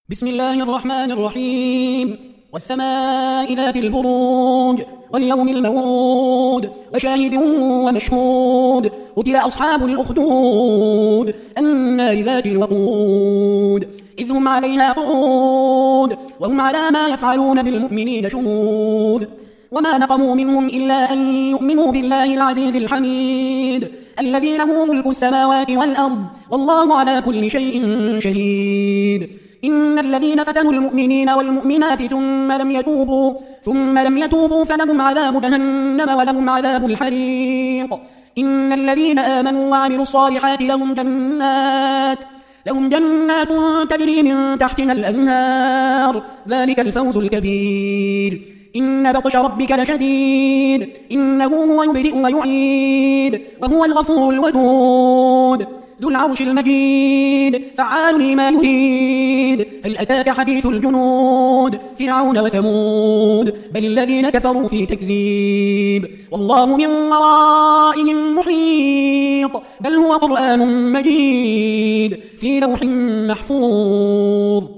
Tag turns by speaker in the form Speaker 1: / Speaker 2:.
Speaker 1: بسم الله الرحمن الرحيم والسماء ذات البروج واليوم الموعود وشاهد ومشهود قتل أصحاب الأخدود النار ذات الوقود إذ هم عليها قعود وهم على ما يفعلون بالمؤمنين شهود وما نقموا منهم إلا أن يؤمنوا بالله العزيز الحميد الذي له ملك السماوات والأرض والله على كل شيء شهيد. إن الذين فتنوا المؤمنين والمؤمنات ثم لم يتوبوا فلهم عذاب جهنم ولهم عذاب الحريق. إن الذين آمنوا وعملوا الصالحات لهم جنات تجري من تحتها الأنهار ذلك الفوز الكبير. إن بطش ربك لشديد إنه هو يبدئ ويعيد وهو الغفور الودود ذو العرش المجيد فعال لما يريد. هل أتاك حديث الجنود فرعون وثمود بل الذين كفروا في تكذيب والله من ورائهم محيط بل هو قرآن مجيد في لوح محفوظ.